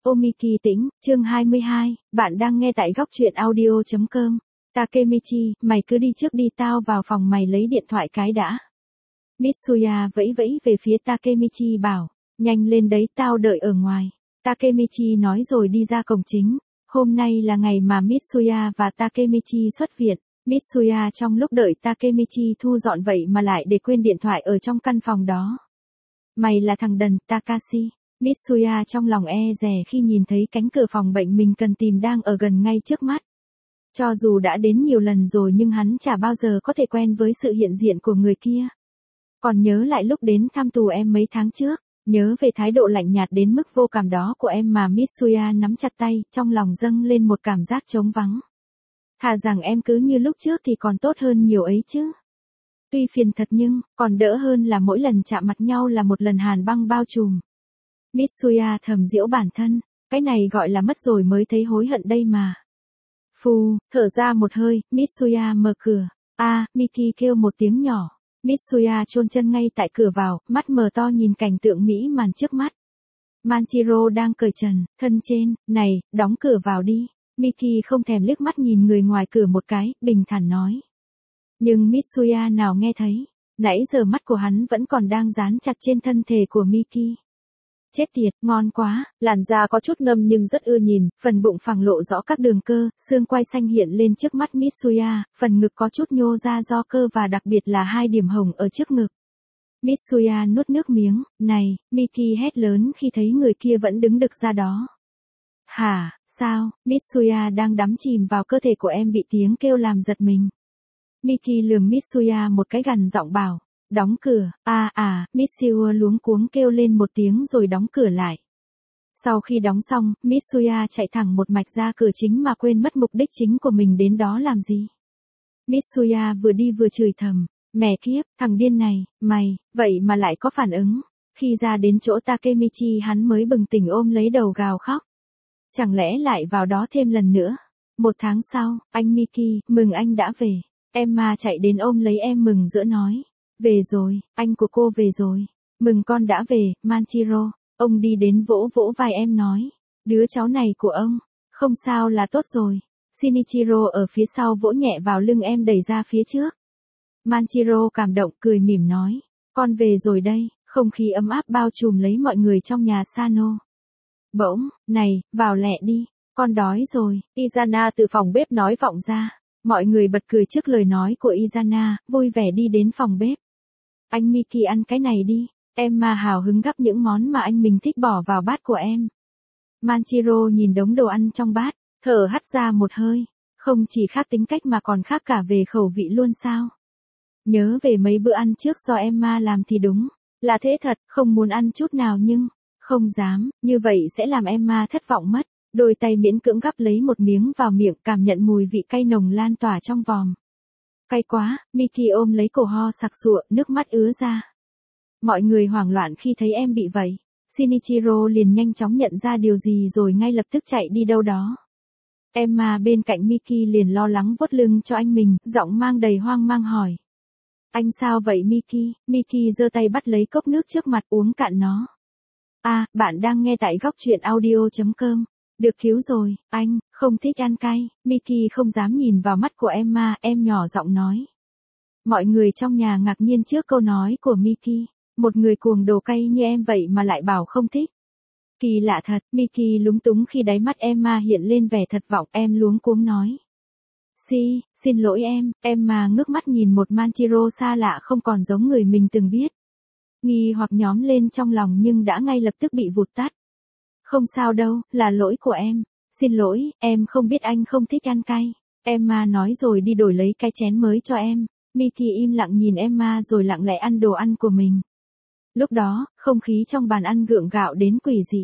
Omiki tĩnh, chương 22, bạn đang nghe tại góc truyện audio.com. Takemichi, mày cứ đi trước đi, tao vào phòng mày lấy điện thoại cái đã. Mitsuya vẫy vẫy về phía Takemichi bảo, nhanh lên đấy, tao đợi ở ngoài. Takemichi nói rồi đi ra cổng chính. Hôm nay là ngày mà Mitsuya và Takemichi xuất viện. Mitsuya trong lúc đợi Takemichi thu dọn vậy mà lại để quên điện thoại ở trong căn phòng đó. Mày là thằng đần, Takashi. Mitsuya trong lòng e dè khi nhìn thấy cánh cửa phòng bệnh mình cần tìm đang ở gần ngay trước mắt. Cho dù đã đến nhiều lần rồi nhưng hắn chả bao giờ có thể quen với sự hiện diện của người kia. Còn nhớ lại lúc đến thăm tù em mấy tháng trước, nhớ về thái độ lạnh nhạt đến mức vô cảm đó của em mà Mitsuya nắm chặt tay, trong lòng dâng lên một cảm giác trống vắng. Thà rằng em cứ như lúc trước thì còn tốt hơn nhiều ấy chứ. Tuy phiền thật nhưng, còn đỡ hơn là mỗi lần chạm mặt nhau là một lần hàn băng bao trùm. Mitsuya thầm giễu bản thân, cái này gọi là mất rồi mới thấy hối hận đây mà. Phù, thở ra một hơi, Mitsuya mở cửa. Miki kêu một tiếng nhỏ. Mitsuya chôn chân ngay tại cửa vào, mắt mở to nhìn cảnh tượng mỹ màn trước mắt. Manchiro đang cởi trần, thân trên, này, đóng cửa vào đi. Miki không thèm liếc mắt nhìn người ngoài cửa một cái, bình thản nói. Nhưng Mitsuya nào nghe thấy, nãy giờ mắt của hắn vẫn còn đang dán chặt trên thân thể của Miki. Chết tiệt, ngon quá, làn da có chút ngâm nhưng rất ưa nhìn, phần bụng phẳng lộ rõ các đường cơ, xương quai xanh hiện lên trước mắt Mitsuya, phần ngực có chút nhô ra do cơ và đặc biệt là 2 điểm hồng ở trước ngực. Mitsuya nuốt nước miếng, này, Miki hét lớn khi thấy người kia vẫn đứng đực ra đó. Hả, sao, Mitsuya đang đắm chìm vào cơ thể của em bị tiếng kêu làm giật mình. Miki lườm Mitsuya một cái gằn giọng bảo. Đóng cửa, Mitsuya luống cuống kêu lên một tiếng rồi đóng cửa lại. Sau khi đóng xong, Mitsuya chạy thẳng một mạch ra cửa chính mà quên mất mục đích chính của mình đến đó làm gì. Mitsuya vừa đi vừa chửi thầm, mẹ kiếp, thằng điên này, mày, vậy mà lại có phản ứng. Khi ra đến chỗ Takemichi hắn mới bừng tỉnh ôm lấy đầu gào khóc. Chẳng lẽ lại vào đó thêm lần nữa. 1 tháng sau, anh Miki, mừng anh đã về. Emma chạy đến ôm lấy em mừng rỡ nói. Về rồi, anh của cô về rồi. Mừng con đã về, Manchiro. Ông đi đến vỗ vỗ vai em nói. Đứa cháu này của ông. Không sao là tốt rồi. Shinichiro ở phía sau vỗ nhẹ vào lưng em đẩy ra phía trước. Manchiro cảm động cười mỉm nói. Con về rồi đây, không khí ấm áp bao trùm lấy mọi người trong nhà Sano. Bỗng, này, vào lẹ đi, con đói rồi. Izana từ phòng bếp nói vọng ra. Mọi người bật cười trước lời nói của Izana, vui vẻ đi đến phòng bếp. Anh Miki ăn cái này đi, Emma hào hứng gắp những món mà anh mình thích bỏ vào bát của em. Manchiro nhìn đống đồ ăn trong bát, thở hắt ra một hơi, không chỉ khác tính cách mà còn khác cả về khẩu vị luôn sao. Nhớ về mấy bữa ăn trước do Emma làm thì đúng, là thế thật, không muốn ăn chút nào nhưng, không dám, như vậy sẽ làm Emma thất vọng mất. Đôi tay miễn cưỡng gắp lấy một miếng vào miệng cảm nhận mùi vị cay nồng lan tỏa trong vòm. Cay quá, Miki ôm lấy cổ ho sặc sụa, nước mắt ứa ra. Mọi người hoảng loạn khi thấy em bị vậy. Shinichiro liền nhanh chóng nhận ra điều gì rồi ngay lập tức chạy đi đâu đó. Emma bên cạnh Miki liền lo lắng vuốt lưng cho anh mình, giọng mang đầy hoang mang hỏi. Anh sao vậy Miki? Miki giơ tay bắt lấy cốc nước trước mặt uống cạn nó. Bạn đang nghe tại góc truyện audio.com. Được cứu rồi, anh, không thích ăn cay. Miki không dám nhìn vào mắt của Emma, em nhỏ giọng nói. Mọi người trong nhà ngạc nhiên trước câu nói của Miki. Một người cuồng đồ cay như em vậy mà lại bảo không thích. Kỳ lạ thật, Miki lúng túng khi đáy mắt Emma hiện lên vẻ thật vọng, em luống cuống nói. Xin lỗi em, Emma ngước mắt nhìn một Manchiro xa lạ không còn giống người mình từng biết. Nghi hoặc nhóm lên trong lòng nhưng đã ngay lập tức bị vụt tắt. Không sao đâu, là lỗi của em. Xin lỗi, em không biết anh không thích ăn cay. Emma nói rồi đi đổi lấy cái chén mới cho em. Miki im lặng nhìn Emma rồi lặng lẽ ăn đồ ăn của mình. Lúc đó, không khí trong bàn ăn gượng gạo đến quỷ dị.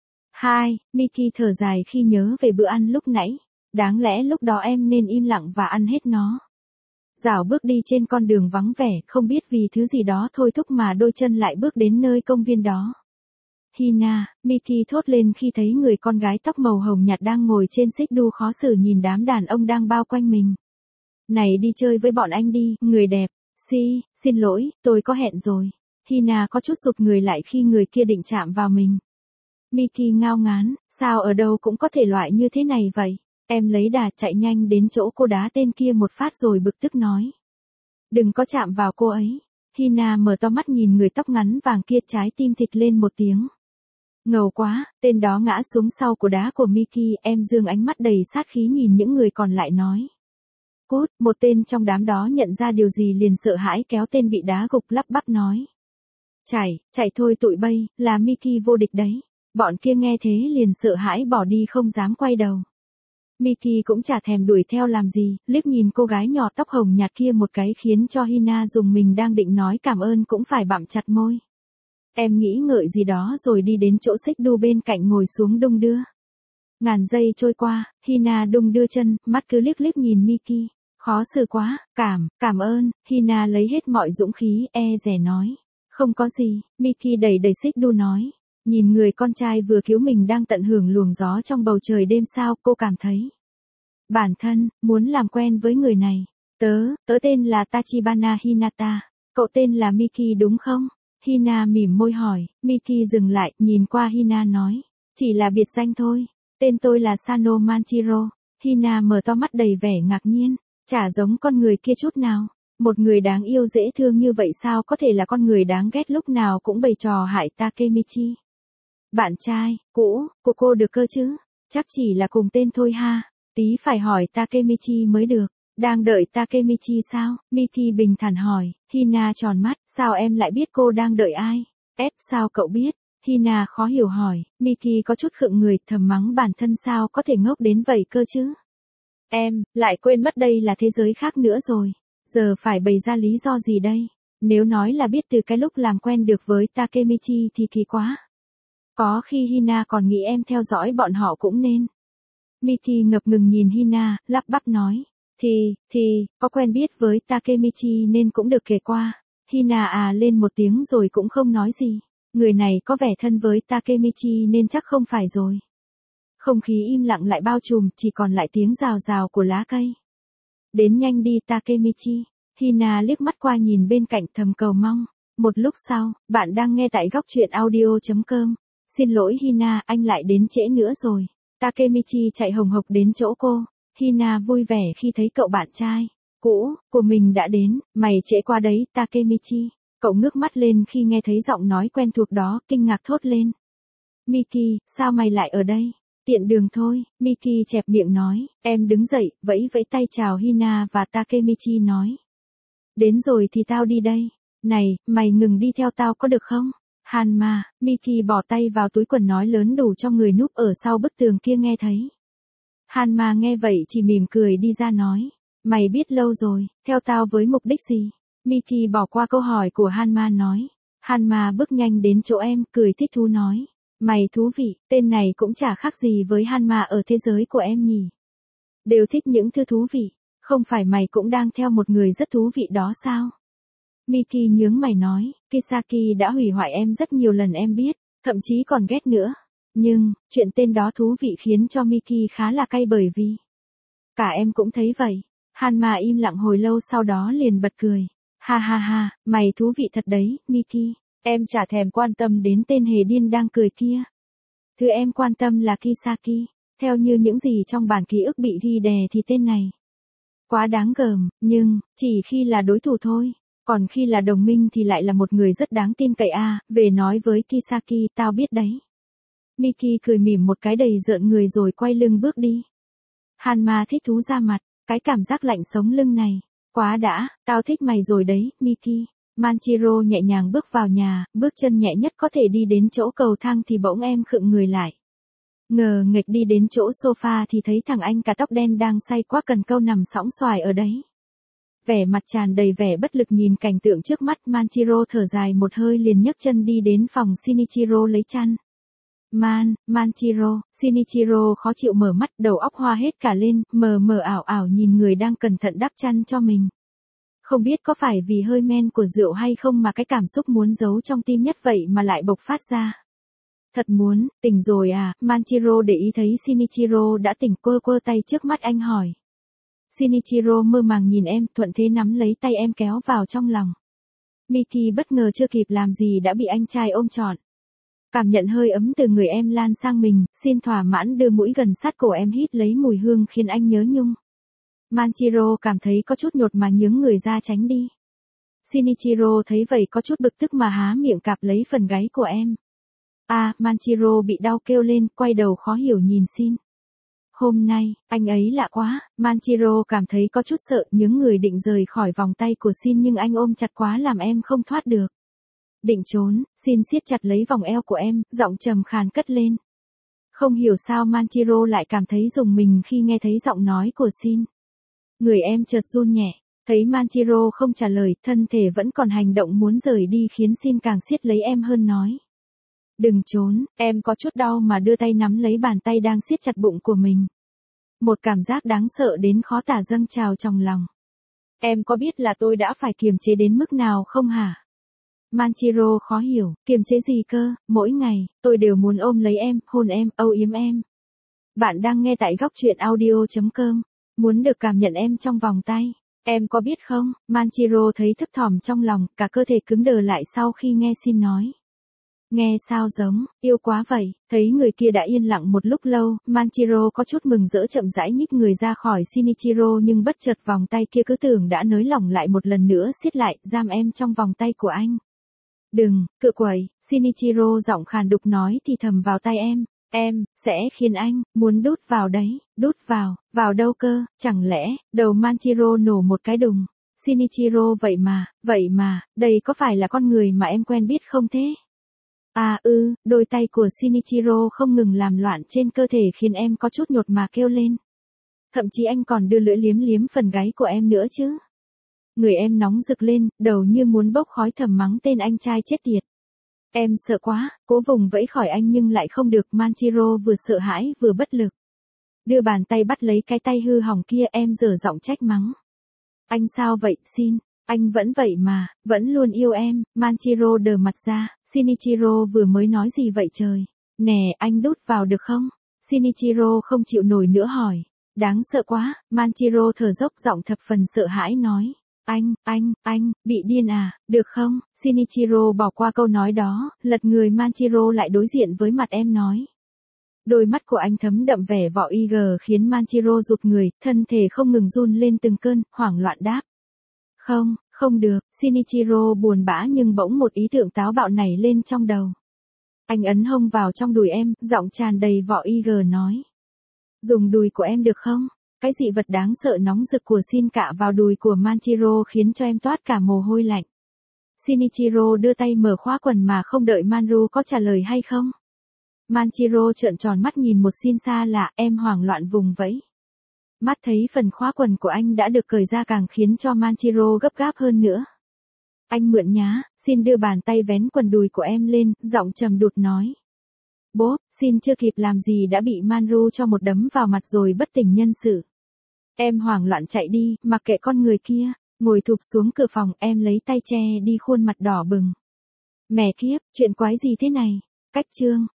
Miki thở dài khi nhớ về bữa ăn lúc nãy. Đáng lẽ lúc đó em nên im lặng và ăn hết nó. Dạo bước đi trên con đường vắng vẻ, không biết vì thứ gì đó thôi thúc mà đôi chân lại bước đến nơi công viên đó. Hina, Miki thốt lên khi thấy người con gái tóc màu hồng nhạt đang ngồi trên xích đu khó xử nhìn đám đàn ông đang bao quanh mình. Này đi chơi với bọn anh đi, người đẹp. Xin lỗi, tôi có hẹn rồi. Hina có chút rụt người lại khi người kia định chạm vào mình. Miki ngao ngán, sao ở đâu cũng có thể loại như thế này vậy? Em lấy đà chạy nhanh đến chỗ cô đá tên kia một phát rồi bực tức nói. Đừng có chạm vào cô ấy. Hina mở to mắt nhìn người tóc ngắn vàng kia, trái tim thịch lên một tiếng. Ngầu quá, tên đó ngã xuống sau của đá của Miki, em dương ánh mắt đầy sát khí nhìn những người còn lại nói. Cút, một tên trong đám đó nhận ra điều gì liền sợ hãi kéo tên bị đá gục lắp bắp nói. Chạy thôi tụi bay, là Miki vô địch đấy. Bọn kia nghe thế liền sợ hãi bỏ đi không dám quay đầu. Miki cũng chả thèm đuổi theo làm gì, liếc nhìn cô gái nhỏ tóc hồng nhạt kia một cái khiến cho Hina dùng mình đang định nói cảm ơn cũng phải bặm chặt môi. Em nghĩ ngợi gì đó rồi đi đến chỗ xích đu bên cạnh ngồi xuống đung đưa. Ngàn giây trôi qua, Hina đung đưa chân, mắt cứ liếc liếc nhìn Miki. Khó xử quá, cảm ơn, Hina lấy hết mọi dũng khí, dè nói. Không có gì, Miki đẩy xích đu nói. Nhìn người con trai vừa cứu mình đang tận hưởng luồng gió trong bầu trời đêm sao, cô cảm thấy. Bản thân, muốn làm quen với người này. Tớ tên là Tachibana Hinata. Cậu tên là Miki đúng không? Hina mỉm môi hỏi, Miki dừng lại, nhìn qua Hina nói. Chỉ là biệt danh thôi. Tên tôi là Sano Manchiro. Hina mở to mắt đầy vẻ ngạc nhiên. Chả giống con người kia chút nào. Một người đáng yêu dễ thương như vậy sao có thể là con người đáng ghét lúc nào cũng bày trò hại Takemichi. Bạn trai, cũ, của cô được cơ chứ? Chắc chỉ là cùng tên thôi ha. Tí phải hỏi Takemichi mới được. Đang đợi Takemichi sao? Miki bình thản hỏi. Hina tròn mắt, sao em lại biết cô đang đợi ai? Sao cậu biết? Hina khó hiểu hỏi. Miki có chút khựng người, thầm mắng bản thân sao có thể ngốc đến vậy cơ chứ? Em, lại quên mất đây là thế giới khác nữa rồi. Giờ phải bày ra lý do gì đây? Nếu nói là biết từ cái lúc làm quen được với Takemichi thì kỳ quá. Có khi Hina còn nghĩ em theo dõi bọn họ cũng nên. Miki ngập ngừng nhìn Hina, lắp bắp nói. Có quen biết với Takemichi nên cũng được kể qua. Hina lên một tiếng rồi cũng không nói gì. Người này có vẻ thân với Takemichi nên chắc không phải rồi. Không khí im lặng lại bao trùm, chỉ còn lại tiếng rào rào của lá cây. Đến nhanh đi Takemichi. Hina liếc mắt qua nhìn bên cạnh thầm cầu mong. Một lúc sau, bạn đang nghe tại góc truyện audio.com. Xin lỗi Hina, anh lại đến trễ nữa rồi. Takemichi chạy hồng hộc đến chỗ cô. Hina vui vẻ khi thấy cậu bạn trai cũ của mình đã đến. Mày trễ qua đấy Takemichi. Cậu ngước mắt lên khi nghe thấy giọng nói quen thuộc đó, kinh ngạc thốt lên. Miki, sao mày lại ở đây? Tiện đường thôi, Miki chẹp miệng nói. Em đứng dậy, vẫy tay chào Hina và Takemichi nói. Đến rồi thì tao đi đây. Này, mày ngừng đi theo tao có được không? Hanma, Miki bỏ tay vào túi quần nói lớn đủ cho người núp ở sau bức tường kia nghe thấy. Hanma nghe vậy chỉ mỉm cười đi ra nói. Mày biết lâu rồi, theo tao với mục đích gì? Miki bỏ qua câu hỏi của Hanma nói. Hanma bước nhanh đến chỗ em, cười thích thú nói. Mày thú vị, tên này cũng chả khác gì với Hanma ở thế giới của em nhỉ. Đều thích những thứ thú vị, không phải mày cũng đang theo một người rất thú vị đó sao? Miki nhướng mày nói, Kisaki đã hủy hoại em rất nhiều lần em biết, thậm chí còn ghét nữa. Nhưng, chuyện tên đó thú vị khiến cho Miki khá là cay bởi vì. Cả em cũng thấy vậy. Hanma im lặng hồi lâu sau đó liền bật cười. Ha ha ha, mày thú vị thật đấy, Miki. Em chả thèm quan tâm đến tên hề điên đang cười kia. Thứ em quan tâm là Kisaki. Theo như những gì trong bản ký ức bị ghi đè thì tên này quá đáng gờm, nhưng, chỉ khi là đối thủ thôi. Còn khi là đồng minh thì lại là một người rất đáng tin cậy về nói với Kisaki, tao biết đấy. Miki cười mỉm một cái đầy rợn người rồi quay lưng bước đi. Hanma thích thú ra mặt, cái cảm giác lạnh sống lưng này. Quá đã, tao thích mày rồi đấy, Miki. Manchiro nhẹ nhàng bước vào nhà, bước chân nhẹ nhất có thể đi đến chỗ cầu thang thì bỗng em khựng người lại. Ngờ nghệch đi đến chỗ sofa thì thấy thằng anh cả tóc đen đang say quá cần câu nằm sõng xoài ở đấy. Vẻ mặt tràn đầy vẻ bất lực nhìn cảnh tượng trước mắt, Manchiro thở dài một hơi liền nhấc chân đi đến phòng Shinichiro lấy chăn. Manchiro, Shinichiro khó chịu mở mắt, đầu óc hoa hết cả lên, mờ mờ ảo ảo nhìn người đang cẩn thận đắp chăn cho mình. Không biết có phải vì hơi men của rượu hay không mà cái cảm xúc muốn giấu trong tim nhất vậy mà lại bộc phát ra. Thật muốn, tỉnh rồi à? Manchiro để ý thấy Shinichiro đã tỉnh, quơ tay trước mắt anh hỏi. Shinichiro mơ màng nhìn em, thuận thế nắm lấy tay em kéo vào trong lòng. Miki bất ngờ chưa kịp làm gì đã bị anh trai ôm trọn. Cảm nhận hơi ấm từ người em lan sang mình, Shin thỏa mãn đưa mũi gần sát cổ em hít lấy mùi hương khiến anh nhớ nhung. Manjiro cảm thấy có chút nhột mà nhướng người ra tránh đi. Shinichiro thấy vậy có chút bực tức mà há miệng cạp lấy phần gáy của em. Manjiro bị đau kêu lên, quay đầu khó hiểu nhìn Shin. Hôm nay, anh ấy lạ quá, Manjiro cảm thấy có chút sợ, nhướng người định rời khỏi vòng tay của Shin nhưng anh ôm chặt quá làm em không thoát được. Định trốn, Shin siết chặt lấy vòng eo của em, giọng trầm khàn cất lên. Không hiểu sao Manjiro lại cảm thấy rùng mình khi nghe thấy giọng nói của Shin. Người em chợt run nhẹ, thấy Manjiro không trả lời, thân thể vẫn còn hành động muốn rời đi khiến Shin càng siết lấy em hơn nói. Đừng trốn, em có chút đau mà đưa tay nắm lấy bàn tay đang siết chặt bụng của mình. Một cảm giác đáng sợ đến khó tả dâng trào trong lòng. Em có biết là tôi đã phải kiềm chế đến mức nào không hả? Manjiro khó hiểu, kiềm chế gì cơ, mỗi ngày, tôi đều muốn ôm lấy em, hôn em, âu yếm em. Bạn đang nghe tại góc truyện audio.com, muốn được cảm nhận em trong vòng tay. Em có biết không, Manjiro thấy thấp thỏm trong lòng, cả cơ thể cứng đờ lại sau khi nghe Shin nói. Nghe sao giống, yêu quá vậy, thấy người kia đã yên lặng một lúc lâu, Manjiro có chút mừng rỡ chậm rãi nhích người ra khỏi Shinichiro nhưng bất chợt vòng tay kia cứ tưởng đã nới lỏng lại một lần nữa siết lại, giam em trong vòng tay của anh. Đừng, cự quẩy, Shinichiro giọng khàn đục nói thì thầm vào tai em, sẽ khiến anh, muốn đút vào đấy, đút vào đâu cơ, chẳng lẽ, đầu Manjiro nổ một cái đùng. Shinichiro vậy mà, đây có phải là con người mà em quen biết không thế? Đôi tay của Shinichiro không ngừng làm loạn trên cơ thể khiến em có chút nhột mà kêu lên. Thậm chí anh còn đưa lưỡi liếm liếm phần gáy của em nữa chứ. Người em nóng rực lên, đầu như muốn bốc khói thầm mắng tên anh trai chết tiệt. Em sợ quá, cố vùng vẫy khỏi anh nhưng lại không được, Manjiro vừa sợ hãi vừa bất lực. Đưa bàn tay bắt lấy cái tay hư hỏng kia, em dở giọng trách mắng. Anh sao vậy, Shin? Anh vẫn vậy mà, vẫn luôn yêu em. Manjiro đờ mặt ra, Shinichiro vừa mới nói gì vậy trời? Nè, anh đút vào được không? Shinichiro không chịu nổi nữa hỏi. Đáng sợ quá, Manjiro thở dốc giọng thập phần sợ hãi nói. Anh, bị điên à, được không? Shinichiro bỏ qua câu nói đó, lật người Manjiro lại đối diện với mặt em nói. Đôi mắt của anh thấm đậm vẻ vọ IG khiến Manjiro rụt người, thân thể không ngừng run lên từng cơn, hoảng loạn đáp. Không được, Shinichiro buồn bã nhưng bỗng một ý tưởng táo bạo nảy lên trong đầu. Anh ấn hông vào trong đùi em, giọng tràn đầy vọ IG nói. Dùng đùi của em được không? Cái dị vật đáng sợ nóng rực của Shin cạ vào đùi của Manjiro khiến cho em toát cả mồ hôi lạnh. Shinichiro đưa tay mở khóa quần mà không đợi Manru có trả lời hay không. Manjiro trợn tròn mắt nhìn một Shin xa lạ, em hoảng loạn vùng vẫy. Mắt thấy phần khóa quần của anh đã được cởi ra càng khiến cho Manjiro gấp gáp hơn nữa. Anh mượn nhá, Shin đưa bàn tay vén quần đùi của em lên, giọng trầm đụt nói. Bốp, Shin chưa kịp làm gì đã bị Manru cho một đấm vào mặt rồi bất tỉnh nhân sự. Em hoảng loạn chạy đi, mặc kệ con người kia, ngồi thụp xuống cửa phòng, em lấy tay che đi khuôn mặt đỏ bừng. Mẹ kiếp, chuyện quái gì thế này? Cách chương.